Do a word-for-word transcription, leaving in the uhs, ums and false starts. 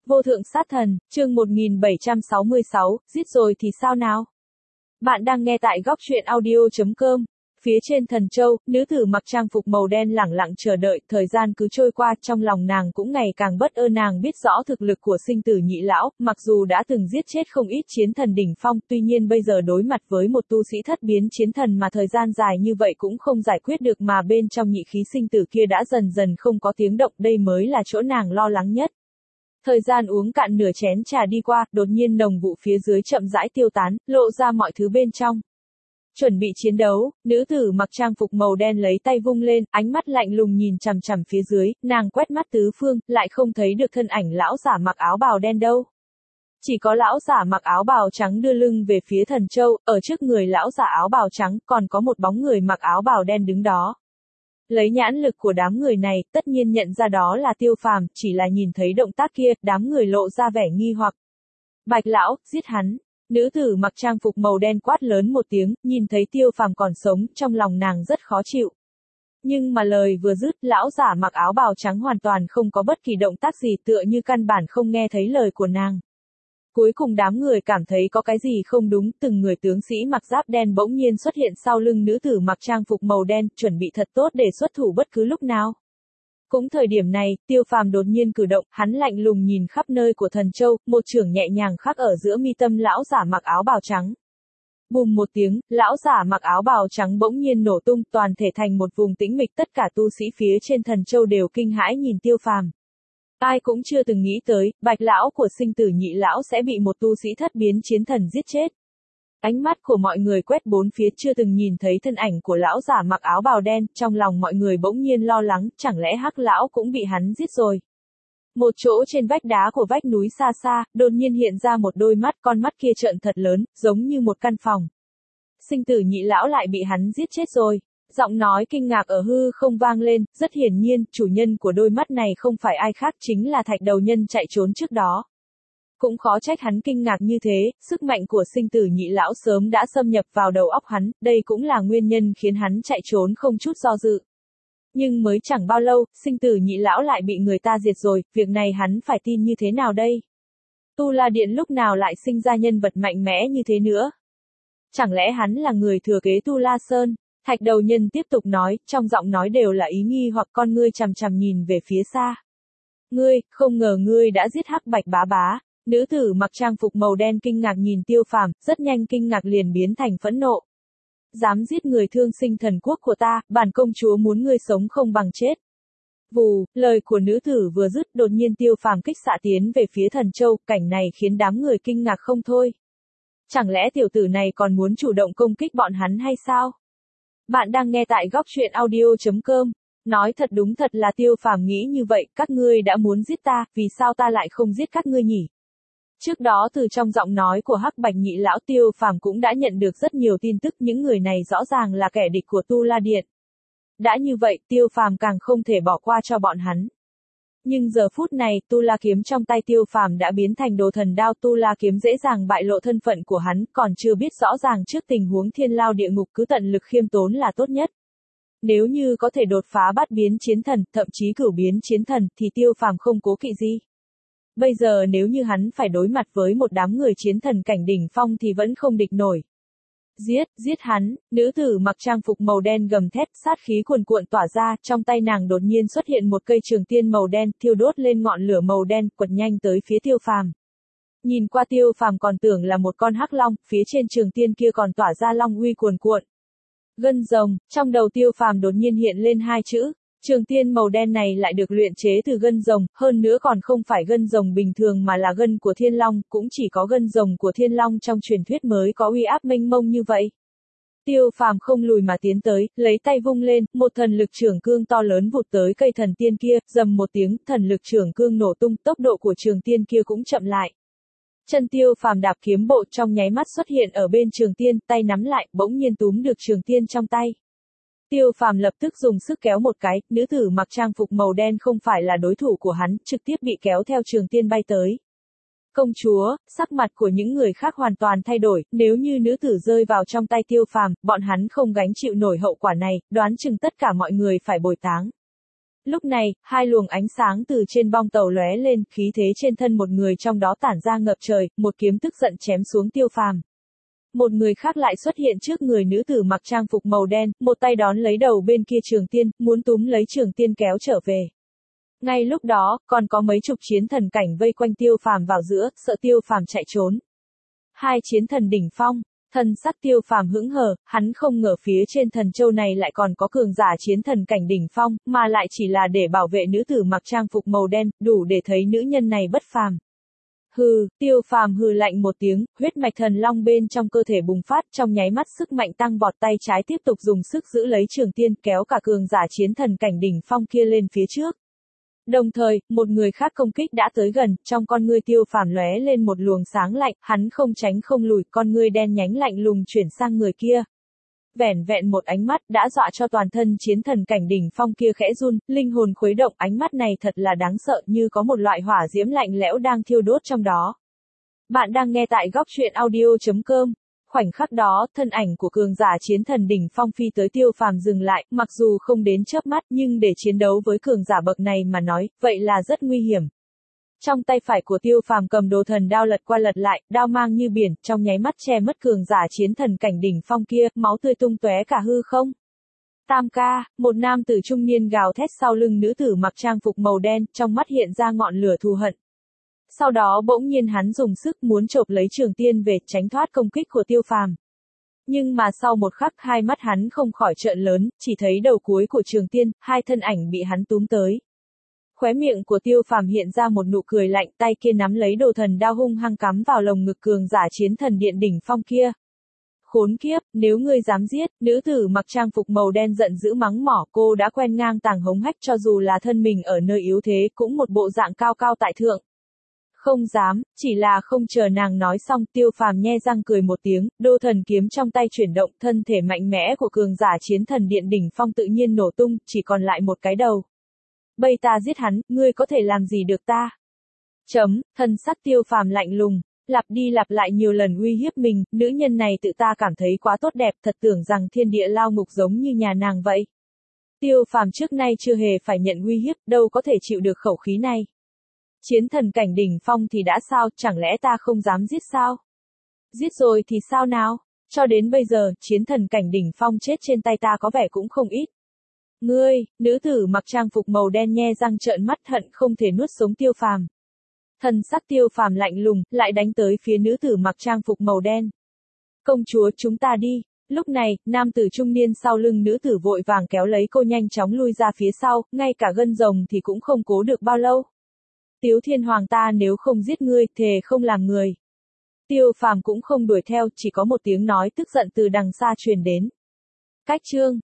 Vô thượng sát thần, chương một nghìn bảy trăm sáu mươi sáu, giết rồi thì sao nào? Bạn đang nghe tại góc truyện audio chấm com. Phía trên Thần Châu, nữ tử mặc trang phục màu đen lẳng lặng chờ đợi, thời gian cứ trôi qua, trong lòng nàng cũng ngày càng bất ơn. Nàng biết rõ thực lực của sinh tử nhị lão, mặc dù đã từng giết chết không ít chiến thần đỉnh phong, tuy nhiên bây giờ đối mặt với một tu sĩ thất biến chiến thần mà thời gian dài như vậy cũng không giải quyết được, mà bên trong nhị khí sinh tử kia đã dần dần không có tiếng động, đây mới là chỗ nàng lo lắng nhất. Thời gian uống cạn nửa chén trà đi qua, đột nhiên nồng vụ phía dưới chậm rãi tiêu tán, lộ ra mọi thứ bên trong. Chuẩn bị chiến đấu, nữ tử mặc trang phục màu đen lấy tay vung lên, ánh mắt lạnh lùng nhìn chằm chằm phía dưới, nàng quét mắt tứ phương, lại không thấy được thân ảnh lão giả mặc áo bào đen đâu. Chỉ có lão giả mặc áo bào trắng đưa lưng về phía Thần Châu, ở trước người lão giả áo bào trắng còn có một bóng người mặc áo bào đen đứng đó. Lấy nhãn lực của đám người này, tất nhiên nhận ra đó là Tiêu Phàm, chỉ là nhìn thấy động tác kia, đám người lộ ra vẻ nghi hoặc. Bạch lão, giết hắn. Nữ tử mặc trang phục màu đen quát lớn một tiếng, nhìn thấy Tiêu Phàm còn sống, trong lòng nàng rất khó chịu. Nhưng mà lời vừa dứt, lão giả mặc áo bào trắng hoàn toàn không có bất kỳ động tác gì, tựa như căn bản không nghe thấy lời của nàng. Cuối cùng đám người cảm thấy có cái gì không đúng, từng người tướng sĩ mặc giáp đen bỗng nhiên xuất hiện sau lưng nữ tử mặc trang phục màu đen, chuẩn bị thật tốt để xuất thủ bất cứ lúc nào. Cũng thời điểm này, Tiêu Phàm đột nhiên cử động, hắn lạnh lùng nhìn khắp nơi của Thần Châu, một chưởng nhẹ nhàng khắc ở giữa mi tâm lão giả mặc áo bào trắng. Bùm một tiếng, lão giả mặc áo bào trắng bỗng nhiên nổ tung, toàn thể thành một vùng tĩnh mịch, tất cả tu sĩ phía trên Thần Châu đều kinh hãi nhìn Tiêu Phàm. Ai cũng chưa từng nghĩ tới, Bạch lão của sinh tử nhị lão sẽ bị một tu sĩ thất biến chiến thần giết chết. Ánh mắt của mọi người quét bốn phía, chưa từng nhìn thấy thân ảnh của lão giả mặc áo bào đen, trong lòng mọi người bỗng nhiên lo lắng, chẳng lẽ Hắc lão cũng bị hắn giết rồi. Một chỗ trên vách đá của vách núi xa xa, đột nhiên hiện ra một đôi mắt, con mắt kia trợn thật lớn, giống như một căn phòng. Sinh tử nhị lão lại bị hắn giết chết rồi. Giọng nói kinh ngạc ở hư không vang lên, rất hiển nhiên, chủ nhân của đôi mắt này không phải ai khác, chính là Thạch Đầu Nhân chạy trốn trước đó. Cũng khó trách hắn kinh ngạc như thế, sức mạnh của sinh tử nhị lão sớm đã xâm nhập vào đầu óc hắn, đây cũng là nguyên nhân khiến hắn chạy trốn không chút do dự. Nhưng mới chẳng bao lâu, sinh tử nhị lão lại bị người ta diệt rồi, việc này hắn phải tin như thế nào đây? Tu La Điện lúc nào lại sinh ra nhân vật mạnh mẽ như thế nữa? Chẳng lẽ hắn là người thừa kế Tu La Sơn? Thạch Đầu Nhân tiếp tục nói, trong giọng nói đều là ý nghi hoặc con ngươi chằm chằm nhìn về phía xa. Ngươi, không ngờ ngươi đã giết Hắc Bạch bá bá. Nữ tử mặc trang phục màu đen kinh ngạc nhìn Tiêu Phàm, rất nhanh kinh ngạc liền biến thành phẫn nộ. Dám giết người thương sinh thần quốc của ta, bản công chúa muốn ngươi sống không bằng chết. Vù, lời của nữ tử vừa dứt, đột nhiên Tiêu Phàm kích xạ tiến về phía Thần Châu, cảnh này khiến đám người kinh ngạc không thôi. Chẳng lẽ tiểu tử này còn muốn chủ động công kích bọn hắn hay sao? Bạn đang nghe tại góc truyện audio chấm com. Nói thật đúng thật là Tiêu Phàm nghĩ như vậy, các ngươi đã muốn giết ta, vì sao ta lại không giết các ngươi nhỉ? Trước đó từ trong giọng nói của Hắc Bạch nhị lão, Tiêu Phàm cũng đã nhận được rất nhiều tin tức, những người này rõ ràng là kẻ địch của Tu La Điện. Đã như vậy, Tiêu Phàm càng không thể bỏ qua cho bọn hắn. Nhưng giờ phút này, Tu La kiếm trong tay Tiêu Phàm đã biến thành đồ thần đao, Tu La kiếm dễ dàng bại lộ thân phận của hắn, còn chưa biết rõ ràng trước tình huống thiên lao địa ngục, cứ tận lực khiêm tốn là tốt nhất. Nếu như có thể đột phá bát biến chiến thần, thậm chí cửu biến chiến thần, thì Tiêu Phàm không cố kỵ gì. Bây giờ nếu như hắn phải đối mặt với một đám người chiến thần cảnh đỉnh phong thì vẫn không địch nổi. Giết, giết hắn, nữ tử mặc trang phục màu đen gầm thét, sát khí cuồn cuộn tỏa ra, trong tay nàng đột nhiên xuất hiện một cây trường tiên màu đen, thiêu đốt lên ngọn lửa màu đen, quật nhanh tới phía Tiêu Phàm. Nhìn qua Tiêu Phàm còn tưởng là một con hắc long, phía trên trường tiên kia còn tỏa ra long uy cuồn cuộn. Gân rồng, trong đầu Tiêu Phàm đột nhiên hiện lên hai chữ. Trường tiên màu đen này lại được luyện chế từ gân rồng, hơn nữa còn không phải gân rồng bình thường mà là gân của thiên long, cũng chỉ có gân rồng của thiên long trong truyền thuyết mới có uy áp mênh mông như vậy. Tiêu Phàm không lùi mà tiến tới, lấy tay vung lên, một thần lực trưởng cương to lớn vụt tới cây thần tiên kia, rầm một tiếng, thần lực trưởng cương nổ tung, tốc độ của trường tiên kia cũng chậm lại. Chân Tiêu Phàm đạp kiếm bộ trong nháy mắt xuất hiện ở bên trường tiên, tay nắm lại, bỗng nhiên túm được trường tiên trong tay. Tiêu Phàm lập tức dùng sức kéo một cái, nữ tử mặc trang phục màu đen không phải là đối thủ của hắn, trực tiếp bị kéo theo trường tiên bay tới. Công chúa, sắc mặt của những người khác hoàn toàn thay đổi, nếu như nữ tử rơi vào trong tay Tiêu Phàm, bọn hắn không gánh chịu nổi hậu quả này, đoán chừng tất cả mọi người phải bồi táng. Lúc này, hai luồng ánh sáng từ trên bong tàu lóe lên, khí thế trên thân một người trong đó tản ra ngập trời, một kiếm tức giận chém xuống Tiêu Phàm. Một người khác lại xuất hiện trước người nữ tử mặc trang phục màu đen, một tay đón lấy đầu bên kia Trường Tiên, muốn túm lấy Trường Tiên kéo trở về. Ngay lúc đó, còn có mấy chục chiến thần cảnh vây quanh Tiêu Phàm vào giữa, sợ Tiêu Phàm chạy trốn. Hai chiến thần đỉnh phong, thần sắc Tiêu Phàm hững hờ, hắn không ngờ phía trên thần châu này lại còn có cường giả chiến thần cảnh đỉnh phong, mà lại chỉ là để bảo vệ nữ tử mặc trang phục màu đen, đủ để thấy nữ nhân này bất phàm. Hừ, Tiêu Phàm hừ lạnh một tiếng, huyết mạch thần long bên trong cơ thể bùng phát, trong nháy mắt sức mạnh tăng vọt, tay trái tiếp tục dùng sức giữ lấy Trường Tiên, kéo cả cường giả chiến thần cảnh đỉnh phong kia lên phía trước. Đồng thời, một người khác công kích đã tới gần, trong con ngươi Tiêu Phàm lóe lên một luồng sáng lạnh, hắn không tránh không lùi, con ngươi đen nhánh lạnh lùng chuyển sang người kia. Vẻn vẹn một ánh mắt đã dọa cho toàn thân chiến thần cảnh đỉnh phong kia khẽ run, linh hồn khuấy động, ánh mắt này thật là đáng sợ, như có một loại hỏa diễm lạnh lẽo đang thiêu đốt trong đó. Bạn đang nghe tại góc truyện audio chấm com. Khoảnh khắc đó, thân ảnh của cường giả chiến thần đỉnh phong phi tới Tiêu Phàm dừng lại, mặc dù không đến chớp mắt, nhưng để chiến đấu với cường giả bậc này mà nói, vậy là rất nguy hiểm. Trong tay phải của Tiêu Phàm cầm đồ thần đao lật qua lật lại, đao mang như biển, trong nháy mắt che mất cường giả chiến thần cảnh đỉnh phong kia, máu tươi tung tóe cả hư không. Tam ca, một nam tử trung niên gào thét sau lưng nữ tử mặc trang phục màu đen, trong mắt hiện ra ngọn lửa thù hận. Sau đó bỗng nhiên hắn dùng sức muốn chộp lấy Trường Tiên về, tránh thoát công kích của Tiêu Phàm. Nhưng mà sau một khắc, hai mắt hắn không khỏi trợn lớn, chỉ thấy đầu cuối của Trường Tiên, hai thân ảnh bị hắn túm tới. Khóe miệng của Tiêu Phàm hiện ra một nụ cười lạnh, tay kia nắm lấy đồ thần đao hung hăng cắm vào lồng ngực cường giả chiến thần điện đỉnh phong kia. Khốn kiếp, nếu ngươi dám giết, nữ tử mặc trang phục màu đen giận dữ mắng mỏ, cô đã quen ngang tàng hống hách, cho dù là thân mình ở nơi yếu thế, cũng một bộ dạng cao cao tại thượng. Không dám, chỉ là không chờ nàng nói xong, Tiêu Phàm nhe răng cười một tiếng, đô thần kiếm trong tay chuyển động, thân thể mạnh mẽ của cường giả chiến thần điện đỉnh phong tự nhiên nổ tung, chỉ còn lại một cái đầu. Bây ta giết hắn, ngươi có thể làm gì được ta? Chấm, thân sắc Tiêu Phàm lạnh lùng, lặp đi lặp lại nhiều lần uy hiếp mình, nữ nhân này tự ta cảm thấy quá tốt đẹp, thật tưởng rằng thiên địa lao ngục giống như nhà nàng vậy. Tiêu Phàm trước nay chưa hề phải nhận uy hiếp, đâu có thể chịu được khẩu khí này. Chiến thần cảnh đỉnh phong thì đã sao, chẳng lẽ ta không dám giết sao? Giết rồi thì sao nào? Cho đến bây giờ, chiến thần cảnh đỉnh phong chết trên tay ta có vẻ cũng không ít. Ngươi, nữ tử mặc trang phục màu đen nhe răng trợn mắt hận không thể nuốt sống Tiêu Phàm. Thần sắc Tiêu Phàm lạnh lùng, lại đánh tới phía nữ tử mặc trang phục màu đen. Công chúa, chúng ta đi. Lúc này, nam tử trung niên sau lưng nữ tử vội vàng kéo lấy cô nhanh chóng lui ra phía sau, ngay cả gân rồng thì cũng không cố được bao lâu. Tiếu Thiên Hoàng, ta nếu không giết ngươi, thề không làm người. Tiêu Phàm cũng không đuổi theo, chỉ có một tiếng nói tức giận từ đằng xa truyền đến. Cách chương